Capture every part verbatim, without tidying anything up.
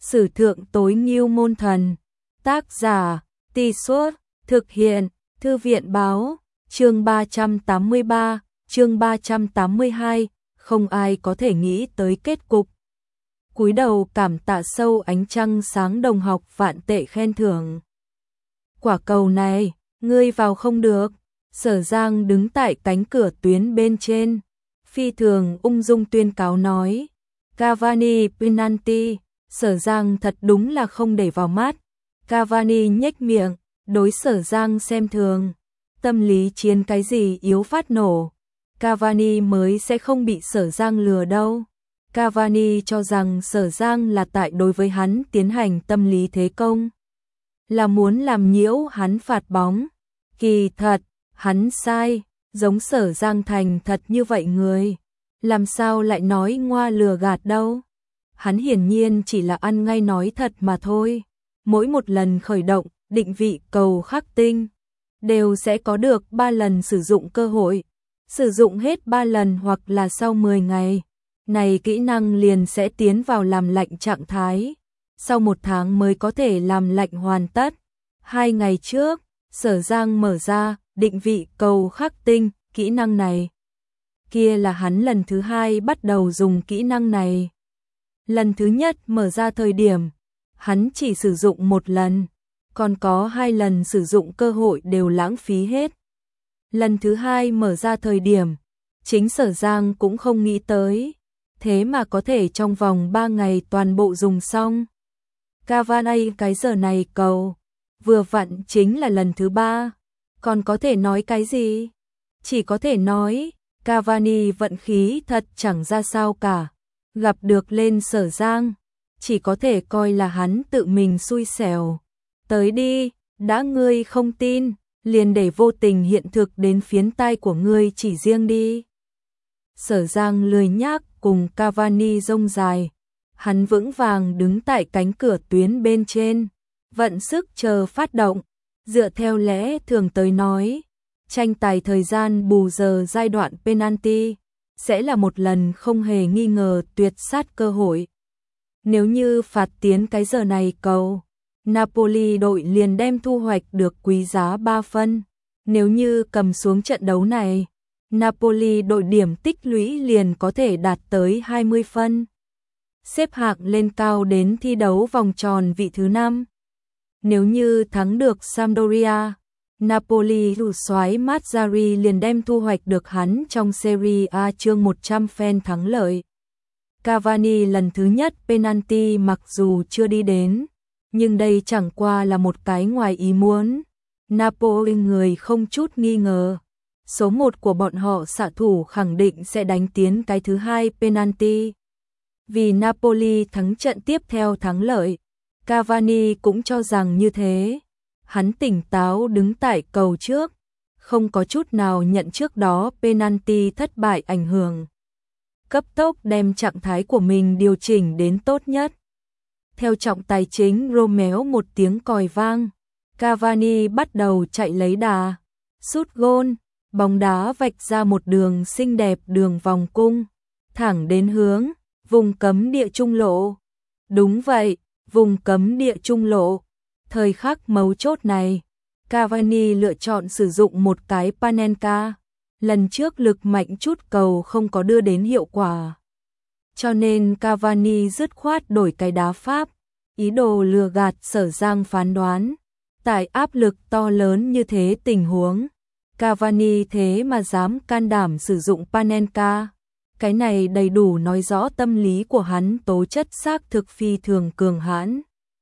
Sử thượng tối ngưu môn thần. Tác giả, Tì Suốt, thực hiện, Thư viện báo, chương ba trăm tám mươi ba, chương ba trăm tám mươi hai, không ai có thể nghĩ tới kết cục. Cúi đầu cảm tạ sâu ánh trăng sáng đồng học vạn tệ khen thưởng. Quả cầu này, ngươi vào không được. Sở Giang đứng tại cánh cửa tuyến bên trên. Phi thường ung dung tuyên cáo nói. Cavani penalty. Sở Giang thật đúng là không để vào mắt. Cavani nhếch miệng, đối Sở Giang xem thường. Tâm lý chiến cái gì yếu phát nổ. Cavani mới sẽ không bị Sở Giang lừa đâu. Cavani cho rằng Sở Giang là tại đối với hắn tiến hành tâm lý thế công. Là muốn làm nhiễu hắn phạt bóng. Kỳ thật, hắn sai, giống Sở Giang thành thật như vậy người. Làm sao lại nói ngoa lừa gạt đâu. Hắn hiển nhiên chỉ là ăn ngay nói thật mà thôi. Mỗi một lần khởi động, định vị cầu khắc tinh, đều sẽ có được ba lần sử dụng cơ hội. Sử dụng hết ba lần hoặc là sau mười ngày. Này kỹ năng liền sẽ tiến vào làm lạnh trạng thái. Sau một tháng mới có thể làm lạnh hoàn tất. Hai ngày trước, Sở Giang mở ra, định vị cầu khắc tinh, kỹ năng này. Kia là hắn lần thứ hai bắt đầu dùng kỹ năng này. Lần thứ nhất mở ra thời điểm, hắn chỉ sử dụng một lần, còn có hai lần sử dụng cơ hội đều lãng phí hết. Lần thứ hai mở ra thời điểm, chính Sở Giang cũng không nghĩ tới, thế mà có thể trong vòng ba ngày toàn bộ dùng xong. Cavani cái giờ này cầu, vừa vặn chính là lần thứ ba, còn có thể nói cái gì? Chỉ có thể nói, Cavani vận khí thật chẳng ra sao cả. Gặp được lên Sở Giang, chỉ có thể coi là hắn tự mình xui xẻo. Tới đi, đã ngươi không tin, liền để vô tình hiện thực đến phiến tai của ngươi chỉ riêng đi. Sở Giang lười nhác cùng Cavani rông dài. Hắn vững vàng đứng tại cánh cửa tuyến bên trên, vận sức chờ phát động. Dựa theo lẽ thường tới nói, tranh tài thời gian bù giờ giai đoạn penalty sẽ là một lần không hề nghi ngờ tuyệt sát cơ hội. Nếu như phạt tiến cái giờ này cầu, Napoli đội liền đem thu hoạch được quý giá ba phân. Nếu như cầm xuống trận đấu này, Napoli đội điểm tích lũy liền có thể đạt tới hai mươi phân. Xếp hạng lên cao đến thi đấu vòng tròn vị thứ năm. Nếu như thắng được Sampdoria, Napoli thủ soái Mazzarri liền đem thu hoạch được hắn trong Serie A chương một trăm phen thắng lợi. Cavani lần thứ nhất penalty mặc dù chưa đi đến, nhưng đây chẳng qua là một cái ngoài ý muốn. Napoli người không chút nghi ngờ. Số một của bọn họ xạ thủ khẳng định sẽ đánh tiến cái thứ hai penalty. Vì Napoli thắng trận tiếp theo thắng lợi, Cavani cũng cho rằng như thế. Hắn tỉnh táo đứng tại cầu trước, không có chút nào nhận trước đó penalty thất bại ảnh hưởng. Cấp tốc đem trạng thái của mình điều chỉnh đến tốt nhất. Theo trọng tài chính Romeo một tiếng còi vang, Cavani bắt đầu chạy lấy đà, sút gôn, bóng đá vạch ra một đường xinh đẹp đường vòng cung, thẳng đến hướng vùng cấm địa trung lộ. Đúng vậy, vùng cấm địa trung lộ. Thời khắc mấu chốt này, Cavani lựa chọn sử dụng một cái Panenka. Lần trước lực mạnh chút cầu không có đưa đến hiệu quả. Cho nên Cavani dứt khoát đổi cái đá pháp, ý đồ lừa gạt Sở Giang phán đoán. Tại áp lực to lớn như thế tình huống, Cavani thế mà dám can đảm sử dụng Panenka. Cái này đầy đủ nói rõ tâm lý của hắn tố chất xác thực phi thường cường hãn.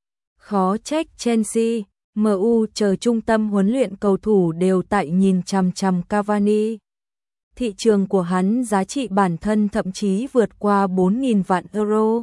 Khó trách Chelsea, em u chờ trung tâm huấn luyện cầu thủ đều tại nhìn chằm chằm Cavani. Thị trường của hắn giá trị bản thân thậm chí vượt qua bốn nghìn vạn euro.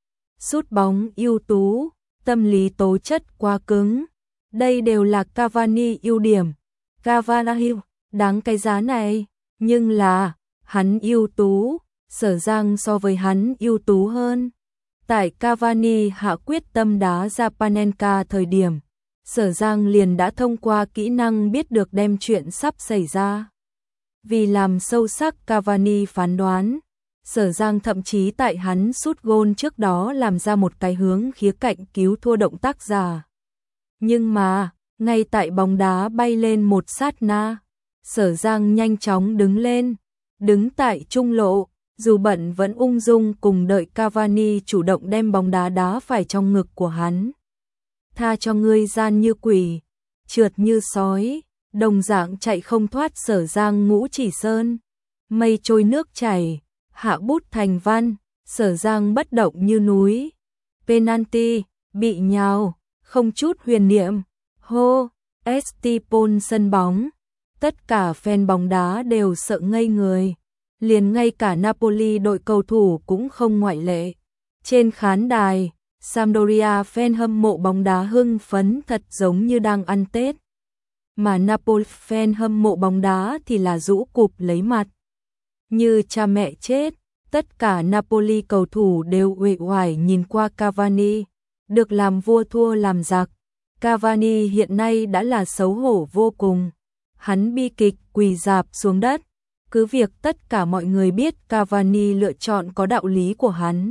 Sút bóng ưu tú, tâm lý tố chất quá cứng. Đây đều là Cavani ưu điểm. Cavani đáng cái giá này, nhưng là hắn ưu tú, Sở Giang so với hắn ưu tú hơn. Tại Cavani hạ quyết tâm đá ra Panenka thời điểm, Sở Giang liền đã thông qua kỹ năng biết được đem chuyện sắp xảy ra. Vì làm sâu sắc Cavani phán đoán, Sở Giang thậm chí tại hắn sút gôn trước đó làm ra một cái hướng khía cạnh cứu thua động tác giả. Nhưng mà, ngay tại bóng đá bay lên một sát na, Sở Giang nhanh chóng đứng lên, đứng tại trung lộ, dù bận vẫn ung dung cùng đợi Cavani chủ động đem bóng đá đá phải trong ngực của hắn. Tha cho ngươi gian như quỷ, trượt như sói, đồng dạng chạy không thoát Sở Giang ngũ chỉ sơn. Mây trôi nước chảy, hạ bút thành văn, Sở Giang bất động như núi. Penalty, bị nhào, không chút huyền niệm. Hô, Estipon sân bóng. Tất cả fan bóng đá đều sợ ngây người. Liền ngay cả Napoli đội cầu thủ cũng không ngoại lệ. Trên khán đài, Sampdoria fan hâm mộ bóng đá hưng phấn thật giống như đang ăn Tết. Mà Napoli fan hâm mộ bóng đá thì là rũ cụp lấy mặt. Như cha mẹ chết, tất cả Napoli cầu thủ đều uể oải nhìn qua Cavani. Được làm vua thua làm giặc. Cavani hiện nay đã là xấu hổ vô cùng. Hắn bi kịch quỳ rạp xuống đất. Cứ việc tất cả mọi người biết Cavani lựa chọn có đạo lý của hắn.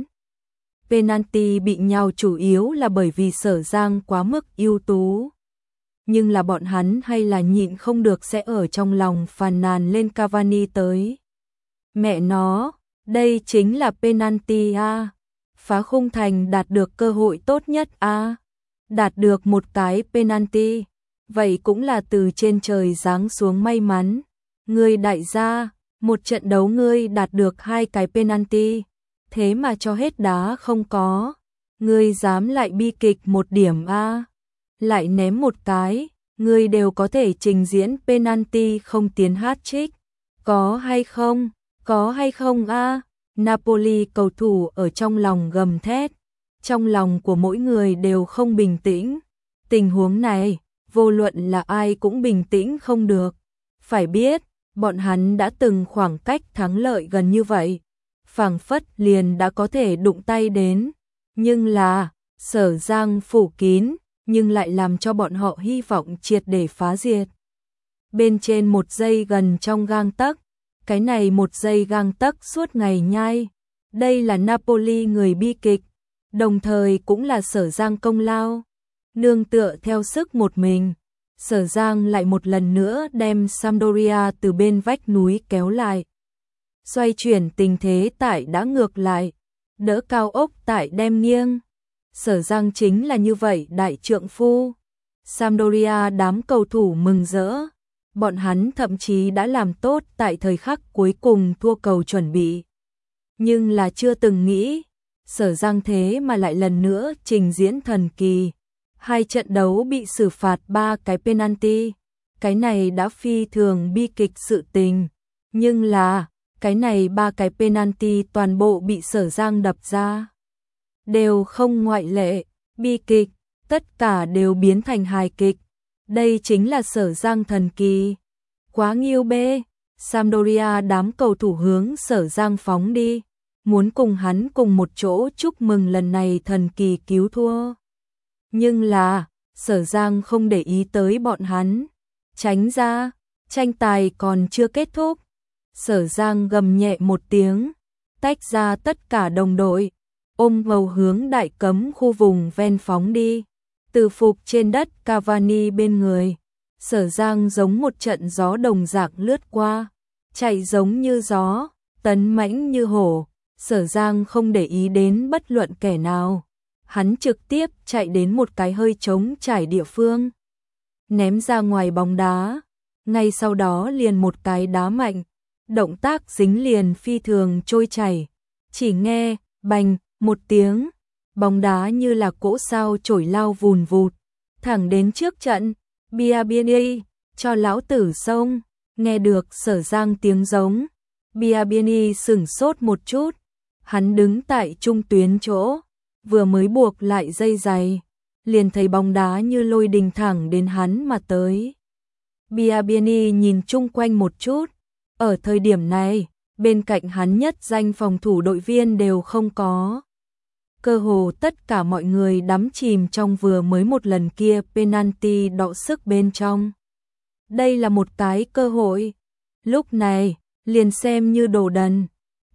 Penalty bị nhào chủ yếu là bởi vì Sở Giang quá mức ưu tú. Nhưng là bọn hắn hay là nhịn không được sẽ ở trong lòng phàn nàn lên Cavani tới. Mẹ nó, đây chính là penalty a. Phá khung thành đạt được cơ hội tốt nhất a. Đạt được một cái penalty, vậy cũng là từ trên trời giáng xuống may mắn. Ngươi đại gia, một trận đấu ngươi đạt được hai cái penalty, thế mà cho hết đá không có. Ngươi dám lại bi kịch một điểm a, lại ném một cái, ngươi đều có thể trình diễn penalty không tiến hat-trick. Có hay không? Có hay không a? Napoli cầu thủ ở trong lòng gầm thét. Trong lòng của mỗi người đều không bình tĩnh. Tình huống này, vô luận là ai cũng bình tĩnh không được. Phải biết, bọn hắn đã từng khoảng cách thắng lợi gần như vậy. Phảng phất liền đã có thể đụng tay đến. Nhưng là, Sở Giang phủ kín, nhưng lại làm cho bọn họ hy vọng triệt để phá diệt. Bên trên một giây gần trong gang tấc, cái này một giây gang tấc suốt ngày nhai. Đây là Napoli người bi kịch, đồng thời cũng là Sở Giang công lao. Nương tựa theo sức một mình, Sở Giang lại một lần nữa đem Sampdoria từ bên vách núi kéo lại. Xoay chuyển tình thế tại đã ngược lại, đỡ cao ốc tại đem nghiêng. Sở Giang chính là như vậy đại trượng phu. Sampdoria đám cầu thủ mừng rỡ. Bọn hắn thậm chí đã làm tốt tại thời khắc cuối cùng thua cầu chuẩn bị. Nhưng là chưa từng nghĩ, Sở Giang thế mà lại lần nữa trình diễn thần kỳ. Hai trận đấu bị xử phạt ba cái penalty. Cái này đã phi thường bi kịch sự tình. Nhưng là, cái này ba cái penalty toàn bộ bị Sở Giang đập ra. Đều không ngoại lệ, bi kịch, tất cả đều biến thành hài kịch. Đây chính là Sở Giang thần kỳ. Quá nghiêu bê, Sampdoria đám cầu thủ hướng Sở Giang phóng đi. Muốn cùng hắn cùng một chỗ chúc mừng lần này thần kỳ cứu thua. Nhưng là, Sở Giang không để ý tới bọn hắn. Tránh ra, tranh tài còn chưa kết thúc. Sở Giang gầm nhẹ một tiếng, tách ra tất cả đồng đội, ôm bầu hướng đại cấm khu vùng ven phóng đi. Từ phục trên đất Cavani bên người, Sở Giang giống một trận gió đồng dạng lướt qua, chạy giống như gió, tấn mãnh như hổ. Sở Giang không để ý đến bất luận kẻ nào, hắn trực tiếp chạy đến một cái hơi trống trải địa phương, ném ra ngoài bóng đá, ngay sau đó liền một cái đá mạnh, động tác dính liền phi thường trôi chảy, chỉ nghe bành một tiếng, bóng đá như là cỗ sao chổi lao vùn vụt, thẳng đến trước trận. Biabiany, cho lão tử xông. Nghe được Sở Giang tiếng giống, Biabiany sửng sốt một chút, hắn đứng tại trung tuyến chỗ, vừa mới buộc lại dây giày, liền thấy bóng đá như lôi đình thẳng đến hắn mà tới. Biabiany nhìn chung quanh một chút, ở thời điểm này, bên cạnh hắn nhất danh phòng thủ đội viên đều không có. Cơ hồ tất cả mọi người đắm chìm trong vừa mới một lần kia penalty đọ sức bên trong. Đây là một cái cơ hội. Lúc này, liền xem như đồ đần.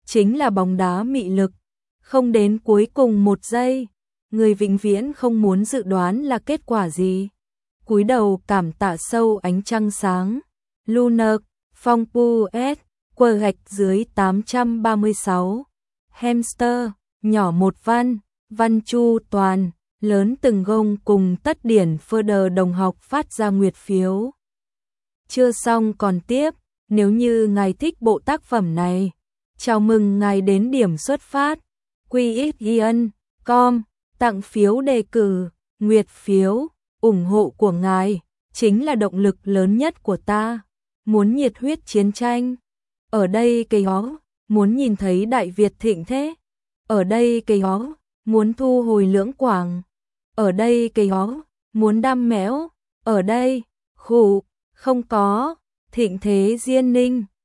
chính là bóng đá mị lực, không đến cuối cùng một giây, người vĩnh viễn không muốn dự đoán là kết quả gì. Cúi đầu cảm tạ sâu ánh trăng sáng. Lunar, phong pu s, quờ gạch dưới tám trăm ba mươi sáu. Hamster, nhỏ một văn, văn chu toàn, lớn từng gông cùng tất điển phơ đờ đồng học phát ra nguyệt phiếu. Chưa xong còn tiếp, nếu như ngài thích bộ tác phẩm này, chào mừng ngài đến điểm xuất phát, quy ích ian chấm com, tặng phiếu đề cử, nguyệt phiếu, ủng hộ của ngài, chính là động lực lớn nhất của ta. Muốn nhiệt huyết chiến tranh, ở đây cây ó, muốn nhìn thấy Đại Việt thịnh thế, ở đây cây ó, muốn thu hồi Lưỡng Quảng, ở đây cây ó, muốn đam mẽo, ở đây, khủ, không có, thịnh thế Diên Ninh.